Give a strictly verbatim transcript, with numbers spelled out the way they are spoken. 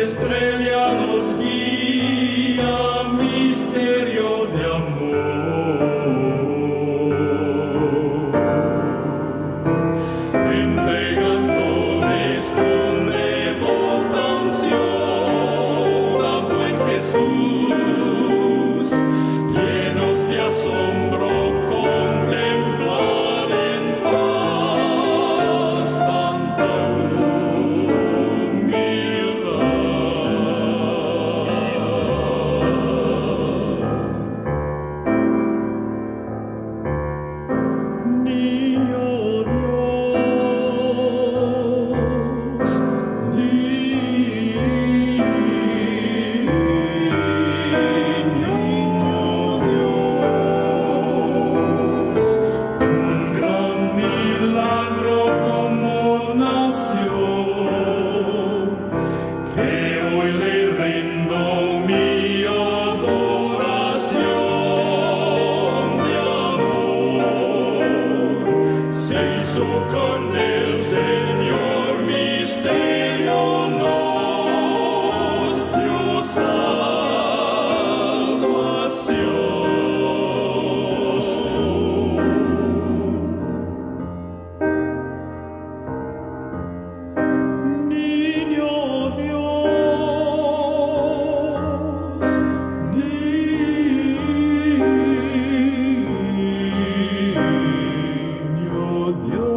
estrella nos guía, misterio de amor. Entregándoles con devota unción a buen Jesús, llenos de asombro, contemplar en paz tanta Niño Dios, niño Dios, un gran milagro como nació, que hoy le rindo mi adoración de amor. Se hizo carne el Señor, misterio nos dio salvación. Niño Dios, niño Dios.